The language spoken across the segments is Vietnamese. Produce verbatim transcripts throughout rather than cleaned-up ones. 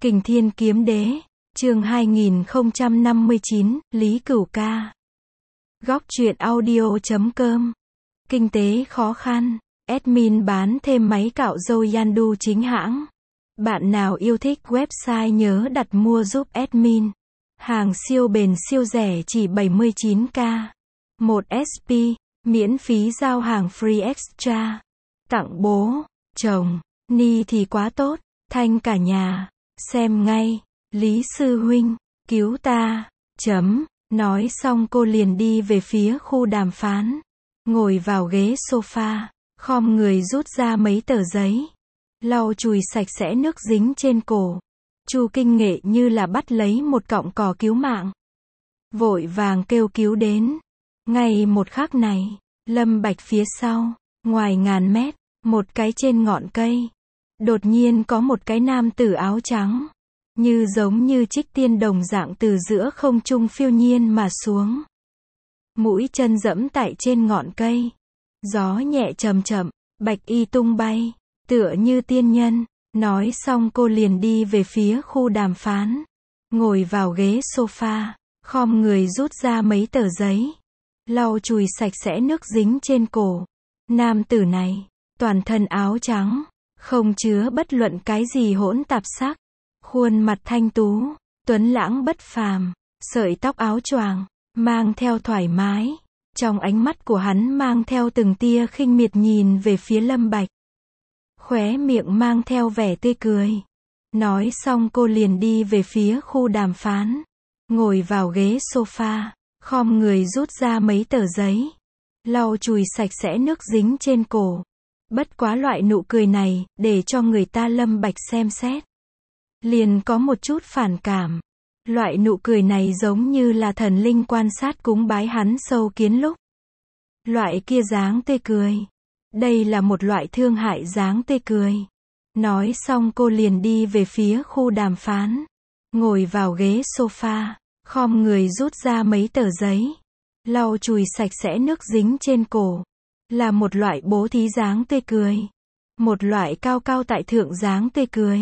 Kình Thiên Kiếm Đế, chương hai nghìn không trăm năm mươi chín, Lý Cửu Ca. Góc truyện audio chấm com. Kinh tế khó khăn, admin bán thêm máy cạo râu Yandu chính hãng. Bạn nào yêu thích website nhớ đặt mua giúp admin. Hàng siêu bền siêu rẻ chỉ bảy mươi chín k. một ét pê, miễn phí giao hàng free extra. Tặng bố, chồng, ni thì quá tốt, thanh cả nhà. Xem ngay, Lý Sư Huynh, cứu ta, chấm, nói xong cô liền đi về phía khu đàm phán. Ngồi vào ghế sofa, khom người rút ra mấy tờ giấy. Lau chùi sạch sẽ nước dính trên cổ. Chu Kinh Nghệ như là bắt lấy một cọng cỏ cứu mạng. Vội vàng kêu cứu đến. Ngay một khắc này, Lâm Bạch phía sau, ngoài ngàn mét, một cái trên ngọn cây. Đột nhiên có một cái nam tử áo trắng, như giống như trích tiên đồng dạng từ giữa không trung phiêu nhiên mà xuống. Mũi chân dẫm tại trên ngọn cây. Gió nhẹ chậm chậm, bạch y tung bay, tựa như tiên nhân. Nói xong cô liền đi về phía khu đàm phán. Ngồi vào ghế sofa, khom người rút ra mấy tờ giấy. Lau chùi sạch sẽ nước dính trên cổ. Nam tử này, toàn thân áo trắng, không chứa bất luận cái gì hỗn tạp sắc. Khuôn mặt thanh tú, tuấn lãng bất phàm, sợi tóc áo choàng, mang theo thoải mái. Trong ánh mắt của hắn mang theo từng tia khinh miệt nhìn về phía Lâm Bạch. Khóe miệng mang theo vẻ tươi cười. Nói xong cô liền đi về phía khu đàm phán. Ngồi vào ghế sofa, khom người rút ra mấy tờ giấy. Lau chùi sạch sẽ nước dính trên cổ. Bất quá loại nụ cười này, để cho người ta Lâm Bạch xem xét. Liền có một chút phản cảm. Loại nụ cười này giống như là thần linh quan sát cúng bái hắn sâu kiến lúc. Loại kia dáng tươi cười. Đây là một loại thương hại dáng tươi cười. Nói xong cô liền đi về phía khu đàm phán. Ngồi vào ghế sofa, khom người rút ra mấy tờ giấy. Lau chùi sạch sẽ nước dính trên cổ. Là một loại bố thí dáng tươi cười. Một loại cao cao tại thượng dáng tươi cười.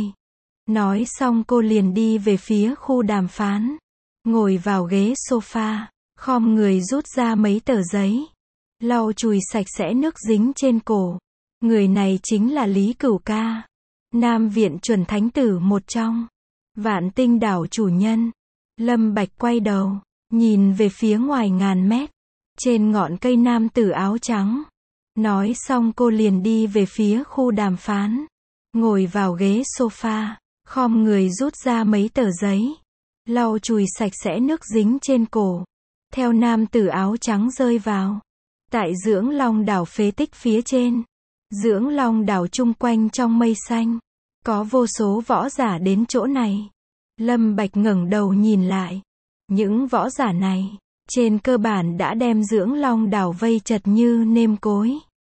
Nói xong cô liền đi về phía khu đàm phán. Ngồi vào ghế sofa, khom người rút ra mấy tờ giấy. Lau chùi sạch sẽ nước dính trên cổ. Người này chính là Lý Cửu Ca. Nam viện chuẩn thánh tử một trong. Vạn Tinh đảo chủ nhân. Lâm Bạch quay đầu, nhìn về phía ngoài ngàn mét. Trên ngọn cây nam tử áo trắng. Nói xong cô liền đi về phía khu đàm phán. Ngồi vào ghế sofa, khom người rút ra mấy tờ giấy. Lau chùi sạch sẽ nước dính trên cổ. Theo nam tử áo trắng rơi vào. Tại Dưỡng Long đảo phế tích phía trên. Dưỡng Long đảo chung quanh trong mây xanh. Có vô số võ giả đến chỗ này. Lâm Bạch ngẩng đầu nhìn lại. Những võ giả này, trên cơ bản đã đem Dưỡng Long đảo vây chật như nêm cối.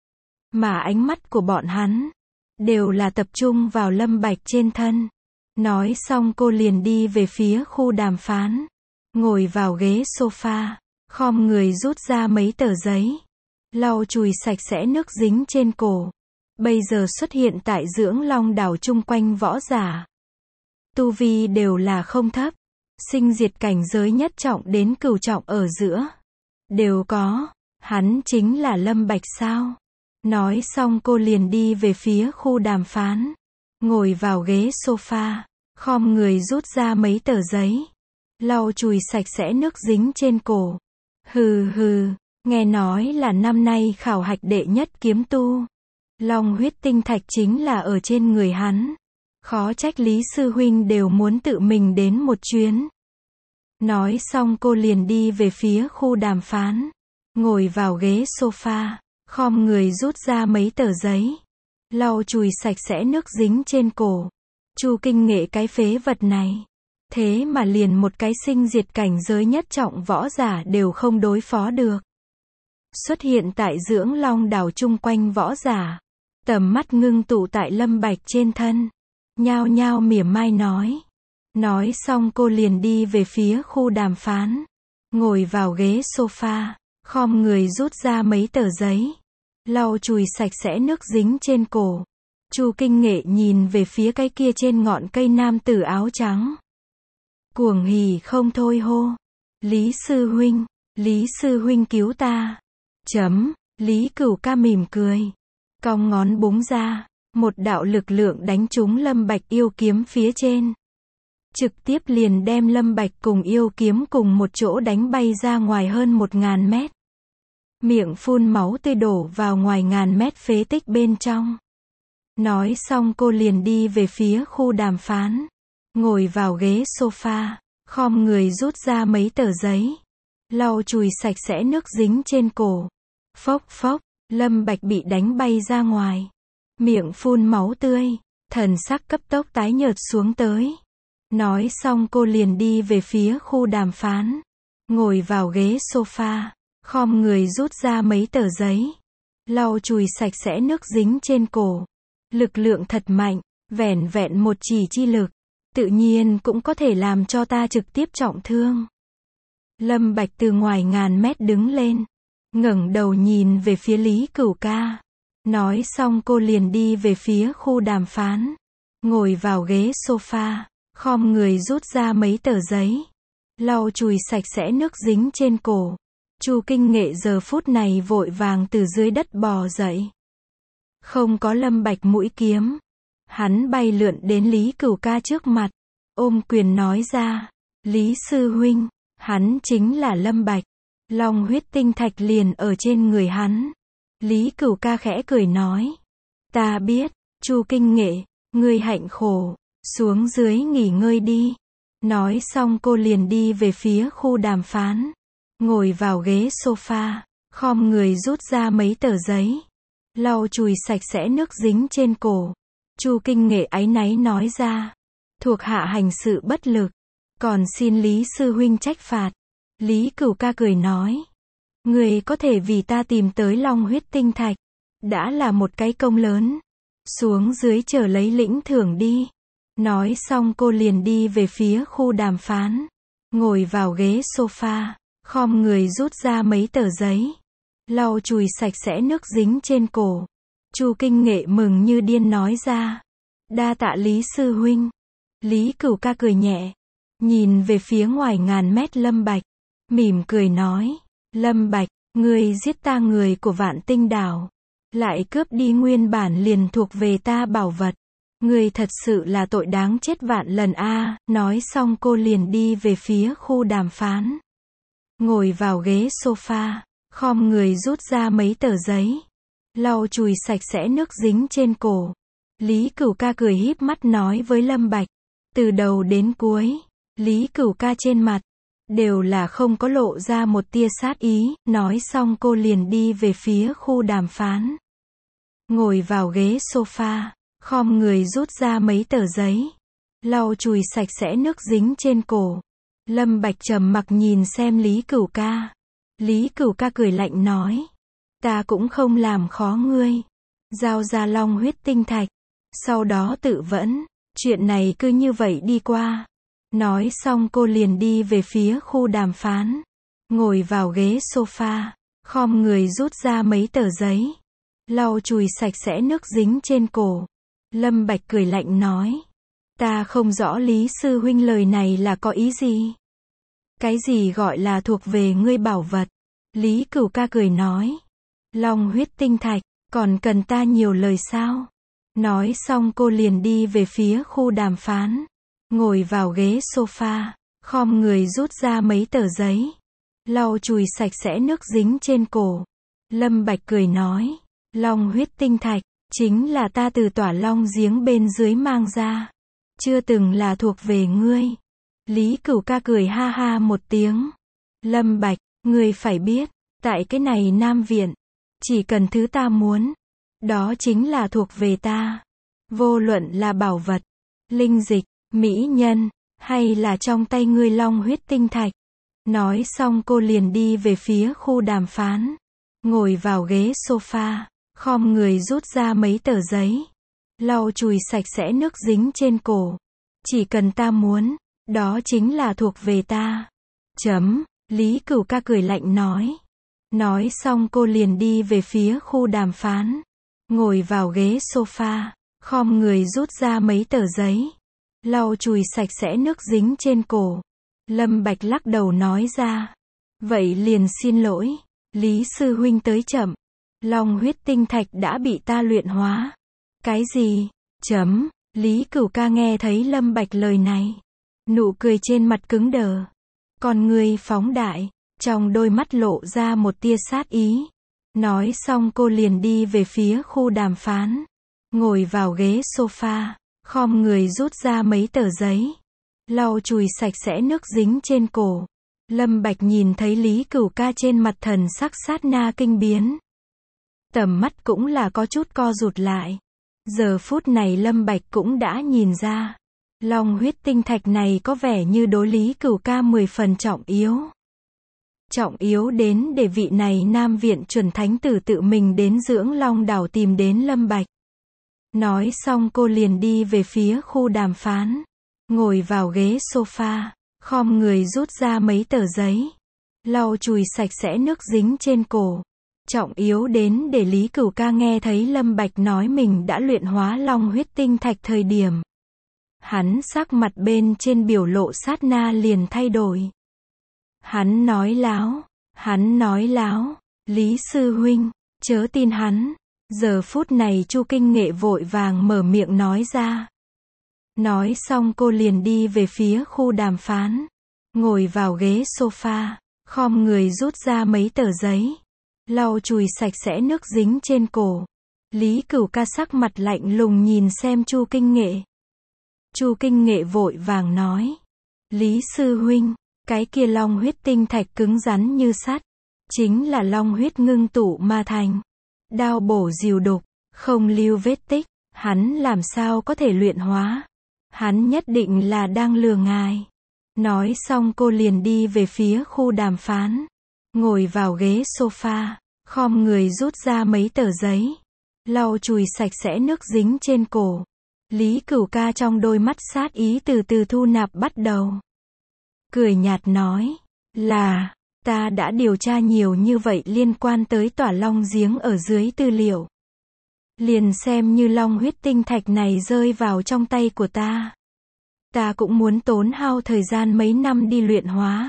Mà ánh mắt của bọn hắn, đều là tập trung vào Lâm Bạch trên thân. Nói xong cô liền đi về phía khu đàm phán. Ngồi vào ghế sofa, khom người rút ra mấy tờ giấy. Lau chùi sạch sẽ nước dính trên cổ. Bây giờ xuất hiện tại Dưỡng Long đảo chung quanh võ giả. Tu vi đều là không thấp. Sinh diệt cảnh giới nhất trọng đến cửu trọng ở giữa. Đều có. Hắn chính là Lâm Bạch sao? Nói xong cô liền đi về phía khu đàm phán. Ngồi vào ghế sofa, khom người rút ra mấy tờ giấy. Lau chùi sạch sẽ nước dính trên cổ. Hừ hừ, nghe nói là năm nay khảo hạch đệ nhất kiếm tu. Long huyết tinh thạch chính là ở trên người hắn. Khó trách Lý Sư Huynh đều muốn tự mình đến một chuyến. Nói xong cô liền đi về phía khu đàm phán. Ngồi vào ghế sofa, khom người rút ra mấy tờ giấy. Lau chùi sạch sẽ nước dính trên cổ. Chu Kinh Nghệ cái phế vật này. Thế mà liền một cái sinh diệt cảnh giới nhất trọng võ giả đều không đối phó được. Xuất hiện tại Dưỡng Long đảo chung quanh võ giả. Tầm mắt ngưng tụ tại Lâm Bạch trên thân. Nhao nhao mỉa mai nói. Nói xong cô liền đi về phía khu đàm phán. Ngồi vào ghế sofa, khom người rút ra mấy tờ giấy. Lau chùi sạch sẽ nước dính trên cổ. Chu Kinh Nghệ nhìn về phía cái kia trên ngọn cây nam tử áo trắng. Cuồng hỉ không thôi hô. Lý sư huynh, Lý sư huynh cứu ta. Chấm, Lý Cửu Ca mỉm cười. Cong ngón búng ra, một đạo lực lượng đánh trúng Lâm Bạch yêu kiếm phía trên. Trực tiếp liền đem Lâm Bạch cùng yêu kiếm cùng một chỗ đánh bay ra ngoài hơn một ngàn mét. Miệng phun máu tươi đổ vào ngoài ngàn mét phế tích bên trong. Nói xong cô liền đi về phía khu đàm phán. Ngồi vào ghế sofa, khom người rút ra mấy tờ giấy. Lau chùi sạch sẽ nước dính trên cổ. Phốc phốc, Lâm Bạch bị đánh bay ra ngoài. Miệng phun máu tươi, thần sắc cấp tốc tái nhợt xuống tới. Nói xong cô liền đi về phía khu đàm phán. Ngồi vào ghế sofa, khom người rút ra mấy tờ giấy. Lau chùi sạch sẽ nước dính trên cổ. Lực lượng thật mạnh, vẻn vẹn một chỉ chi lực. Tự nhiên cũng có thể làm cho ta trực tiếp trọng thương. Lâm Bạch từ ngoài ngàn mét đứng lên. ngẩng đầu nhìn về phía Lý Cửu Ca. Nói xong cô liền đi về phía khu đàm phán. Ngồi vào ghế sofa, khom người rút ra mấy tờ giấy. Lau chùi sạch sẽ nước dính trên cổ. Chu Kinh Nghệ giờ phút này vội vàng từ dưới đất bò dậy. Không có Lâm Bạch mũi kiếm. Hắn bay lượn đến Lý Cửu Ca trước mặt. Ôm quyền nói ra. Lý sư huynh, hắn chính là Lâm Bạch. Long huyết tinh thạch liền ở trên người hắn. Lý Cửu Ca khẽ cười nói. Ta biết, Chu Kinh Nghệ, ngươi hạnh khổ, xuống dưới nghỉ ngơi đi. Nói xong cô liền đi về phía khu đàm phán. Ngồi vào ghế sofa, khom người rút ra mấy tờ giấy. Lau chùi sạch sẽ nước dính trên cổ. Chu Kinh Nghệ áy náy nói ra. Thuộc hạ hành sự bất lực. Còn xin Lý sư huynh trách phạt. Lý Cửu Ca cười nói. Người có thể vì ta tìm tới long huyết tinh thạch. Đã là một cái công lớn. Xuống dưới chờ lấy lĩnh thưởng đi. Nói xong cô liền đi về phía khu đàm phán. Ngồi vào ghế sofa, khom người rút ra mấy tờ giấy. Lau chùi sạch sẽ nước dính trên cổ. Chu Kinh Nghệ mừng như điên nói ra. Đa tạ Lý sư huynh. Lý Cửu Ca cười nhẹ. Nhìn về phía ngoài ngàn mét Lâm Bạch. Mỉm cười nói. Lâm Bạch, ngươi giết ta người của Vạn Tinh Đảo. Lại cướp đi nguyên bản liền thuộc về ta bảo vật. Ngươi thật sự là tội đáng chết vạn lần a. Nói xong cô liền đi về phía khu đàm phán. Ngồi vào ghế sofa, khom người rút ra mấy tờ giấy. Lau chùi sạch sẽ nước dính trên cổ. Lý Cửu Ca cười híp mắt nói với Lâm Bạch. Từ đầu đến cuối, Lý Cửu Ca trên mặt đều là không có lộ ra một tia sát ý. Nói xong cô liền đi về phía khu đàm phán. Ngồi vào ghế sofa, khom người rút ra mấy tờ giấy. Lau chùi sạch sẽ nước dính trên cổ. Lâm Bạch trầm mặc nhìn xem Lý Cửu Ca. Lý Cửu Ca cười lạnh nói. Ta cũng không làm khó ngươi. Giao ra long huyết tinh thạch. Sau đó tự vẫn. Chuyện này cứ như vậy đi qua. Nói xong cô liền đi về phía khu đàm phán. Ngồi vào ghế sofa, khom người rút ra mấy tờ giấy. Lau chùi sạch sẽ nước dính trên cổ. Lâm Bạch cười lạnh nói. Ta không rõ Lý sư huynh lời này là có ý gì. Cái gì gọi là thuộc về ngươi bảo vật? Lý Cửu Ca cười nói. Long huyết tinh thạch, còn cần ta nhiều lời sao? Nói xong cô liền đi về phía khu đàm phán. Ngồi vào ghế sofa, khom người rút ra mấy tờ giấy. Lau chùi sạch sẽ nước dính trên cổ. Lâm Bạch cười nói. Long huyết tinh thạch, chính là ta từ tỏa long giếng bên dưới mang ra. Chưa từng là thuộc về ngươi. Lý Cửu Ca cười ha ha một tiếng. Lâm Bạch, ngươi phải biết, tại cái này Nam Viện, chỉ cần thứ ta muốn, đó chính là thuộc về ta. Vô luận là bảo vật, linh dịch, mỹ nhân, hay là trong tay ngươi long huyết tinh thạch. Nói xong cô liền đi về phía khu đàm phán. Ngồi vào ghế sofa, khom người rút ra mấy tờ giấy. Lau chùi sạch sẽ nước dính trên cổ. Chỉ cần ta muốn, đó chính là thuộc về ta. Chấm, Lý Cửu Ca cười lạnh nói. Nói xong cô liền đi về phía khu đàm phán. Ngồi vào ghế sofa, khom người rút ra mấy tờ giấy, lau chùi sạch sẽ nước dính trên cổ. Lâm Bạch lắc đầu nói ra. Vậy liền xin lỗi, Lý sư huynh tới chậm. Long huyết tinh thạch đã bị ta luyện hóa. Cái gì? Chấm. Lý Cửu Ca nghe thấy Lâm Bạch lời này, nụ cười trên mặt cứng đờ, con ngươi phóng đại, trong đôi mắt lộ ra một tia sát ý. Nói xong cô liền đi về phía khu đàm phán, ngồi vào ghế sofa, khom người rút ra mấy tờ giấy, lau chùi sạch sẽ nước dính trên cổ. Lâm Bạch nhìn thấy Lý Cửu Ca trên mặt thần sắc sát na kinh biến, tầm mắt cũng là có chút co rụt lại. Giờ phút này Lâm Bạch cũng đã nhìn ra, long huyết tinh thạch này có vẻ như đối Lý Cửu Ca mười phần trọng yếu. Trọng yếu đến để vị này Nam Viện chuẩn thánh tử tự mình đến dưỡng long đảo tìm đến Lâm Bạch. Nói xong cô liền đi về phía khu đàm phán, ngồi vào ghế sofa, khom người rút ra mấy tờ giấy, lau chùi sạch sẽ nước dính trên cổ. Trọng yếu đến để Lý Cửu Ca nghe thấy Lâm Bạch nói mình đã luyện hóa long huyết tinh thạch thời điểm, hắn sắc mặt bên trên biểu lộ sát na liền thay đổi. Hắn nói láo, hắn nói láo, Lý sư huynh, chớ tin hắn. Giờ phút này Chu Kinh Nghệ vội vàng mở miệng nói ra. Nói xong cô liền đi về phía khu đàm phán, ngồi vào ghế sofa, khom người rút ra mấy tờ giấy, lau chùi sạch sẽ nước dính trên cổ. Lý Cửu Ca sắc mặt lạnh lùng nhìn xem Chu Kinh Nghệ. Chu Kinh Nghệ vội vàng nói. Lý sư huynh, cái kia long huyết tinh thạch cứng rắn như sắt, chính là long huyết ngưng tụ mà thành. Đao bổ dìu đục, không lưu vết tích, hắn làm sao có thể luyện hóa? Hắn nhất định là đang lừa ngài. Nói xong cô liền đi về phía khu đàm phán, ngồi vào ghế sofa, khom người rút ra mấy tờ giấy, lau chùi sạch sẽ nước dính trên cổ. Lý Cửu Ca trong đôi mắt sát ý từ từ thu nạp bắt đầu. Cười nhạt nói, là, ta đã điều tra nhiều như vậy liên quan tới tỏa long giếng ở dưới tư liệu. Liền xem như long huyết tinh thạch này rơi vào trong tay của ta, ta cũng muốn tốn hao thời gian mấy năm đi luyện hóa.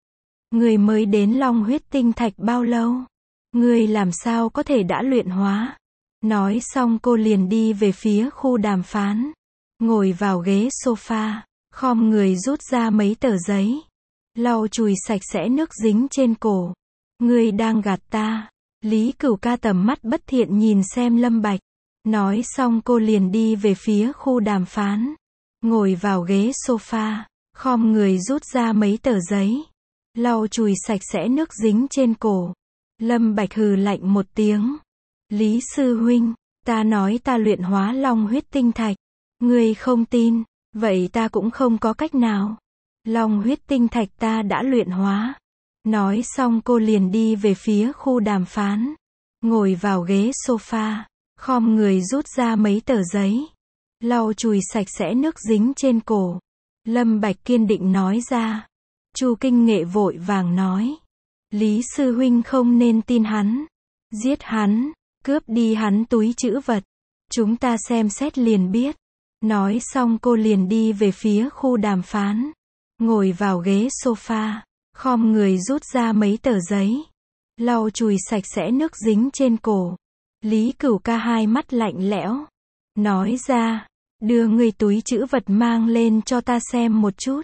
Người mới đến long huyết tinh thạch bao lâu? Người làm sao có thể đã luyện hóa? Nói xong cô liền đi về phía khu đàm phán, ngồi vào ghế sofa, khom người rút ra mấy tờ giấy, lau chùi sạch sẽ nước dính trên cổ. Ngươi đang gạt ta. Lý Cửu Ca tầm mắt bất thiện nhìn xem Lâm Bạch. Nói xong cô liền đi về phía khu đàm phán, ngồi vào ghế sofa, khom người rút ra mấy tờ giấy, lau chùi sạch sẽ nước dính trên cổ. Lâm Bạch hừ lạnh một tiếng. Lý sư huynh, ta nói ta luyện hóa long huyết tinh thạch, ngươi không tin, vậy ta cũng không có cách nào. Long huyết tinh thạch ta đã luyện hóa. Nói xong cô liền đi về phía khu đàm phán, ngồi vào ghế sofa, khom người rút ra mấy tờ giấy, lau chùi sạch sẽ nước dính trên cổ. Lâm Bạch kiên định nói ra. Chu Kinh Nghệ vội vàng nói, Lý sư huynh không nên tin hắn, giết hắn, cướp đi hắn túi trữ vật, chúng ta xem xét liền biết. Nói xong cô liền đi về phía khu đàm phán, ngồi vào ghế sofa, khom người rút ra mấy tờ giấy, lau chùi sạch sẽ nước dính trên cổ. Lý Cửu Ca hai mắt lạnh lẽo, nói ra, đưa người túi trữ vật mang lên cho ta xem một chút.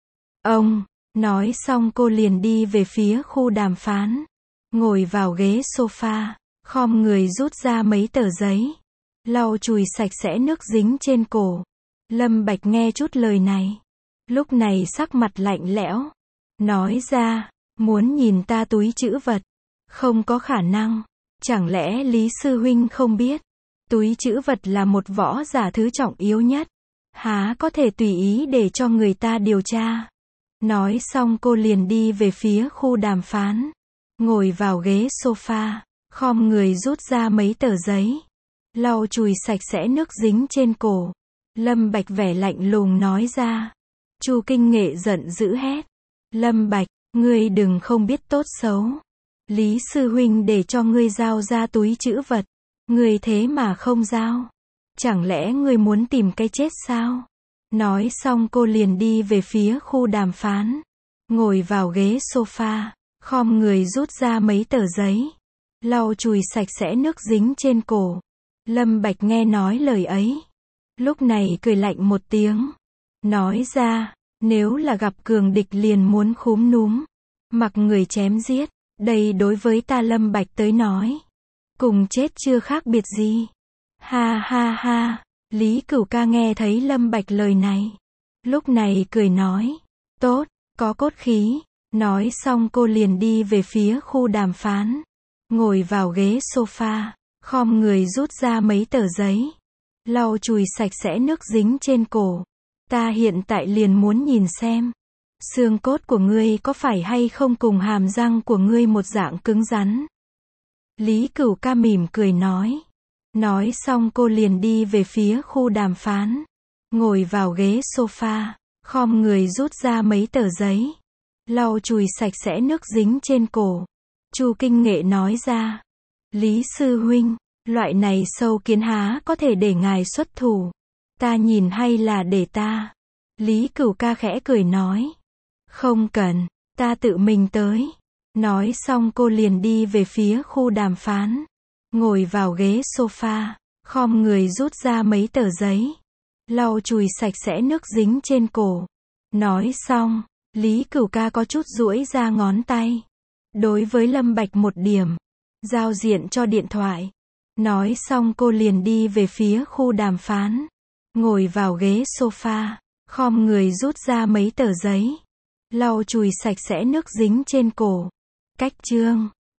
Ông, nói xong cô liền đi về phía khu đàm phán, ngồi vào ghế sofa, khom người rút ra mấy tờ giấy, lau chùi sạch sẽ nước dính trên cổ. Lâm Bạch nghe chút lời này, lúc này sắc mặt lạnh lẽo, nói ra, muốn nhìn ta túi trữ vật, không có khả năng. Chẳng lẽ Lý sư huynh không biết, túi trữ vật là một võ giả thứ trọng yếu nhất, há có thể tùy ý để cho người ta điều tra. Nói xong cô liền đi về phía khu đàm phán, ngồi vào ghế sofa, khom người rút ra mấy tờ giấy, lau chùi sạch sẽ nước dính trên cổ. Lâm Bạch vẻ lạnh lùng nói ra. Chu Kinh Nghệ giận dữ hét, Lâm Bạch, ngươi đừng không biết tốt xấu. Lý sư huynh để cho ngươi giao ra túi trữ vật, ngươi thế mà không giao. Chẳng lẽ ngươi muốn tìm cái chết sao? Nói xong cô liền đi về phía khu đàm phán. Ngồi vào ghế sofa, khom người rút ra mấy tờ giấy. Lau chùi sạch sẽ nước dính trên cổ. Lâm Bạch nghe nói lời ấy. Lúc này cười lạnh một tiếng. Nói ra, nếu là gặp cường địch liền muốn khúm núm. Mặc người chém giết. Đây đối với ta Lâm Bạch tới nói. Cùng chết chưa khác biệt gì. Ha ha ha. Lý Cửu Ca nghe thấy Lâm Bạch lời này. Lúc này cười nói. Tốt, có cốt khí. Nói xong cô liền đi về phía khu đàm phán. Ngồi vào ghế sofa. Khom người rút ra mấy tờ giấy. Lau chùi sạch sẽ nước dính trên cổ. Ta hiện tại liền muốn nhìn xem. Xương cốt của ngươi có phải hay không cùng hàm răng của ngươi một dạng cứng rắn. Lý Cửu Ca mỉm cười nói. Nói xong cô liền đi về phía khu đàm phán. Ngồi vào ghế sofa. Khom người rút ra mấy tờ giấy. Lau chùi sạch sẽ nước dính trên cổ. Chu Kinh Nghệ nói ra. Lý sư huynh, loại này sâu kiến há có thể để ngài xuất thủ. Ta nhìn hay là để ta. Lý Cửu Ca khẽ cười nói. Không cần, ta tự mình tới. Nói xong cô liền đi về phía khu đàm phán. Ngồi vào ghế sofa. Khom người rút ra mấy tờ giấy. Lau chùi sạch sẽ nước dính trên cổ. Nói xong, Lý Cửu Ca có chút duỗi ra ngón tay. Đối với Lâm Bạch một điểm. Giao diện cho điện thoại. Nói xong cô liền đi về phía khu đàm phán. Ngồi vào ghế sofa. Khom người rút ra mấy tờ giấy. Lau chùi sạch sẽ nước dính trên cổ. Cách chương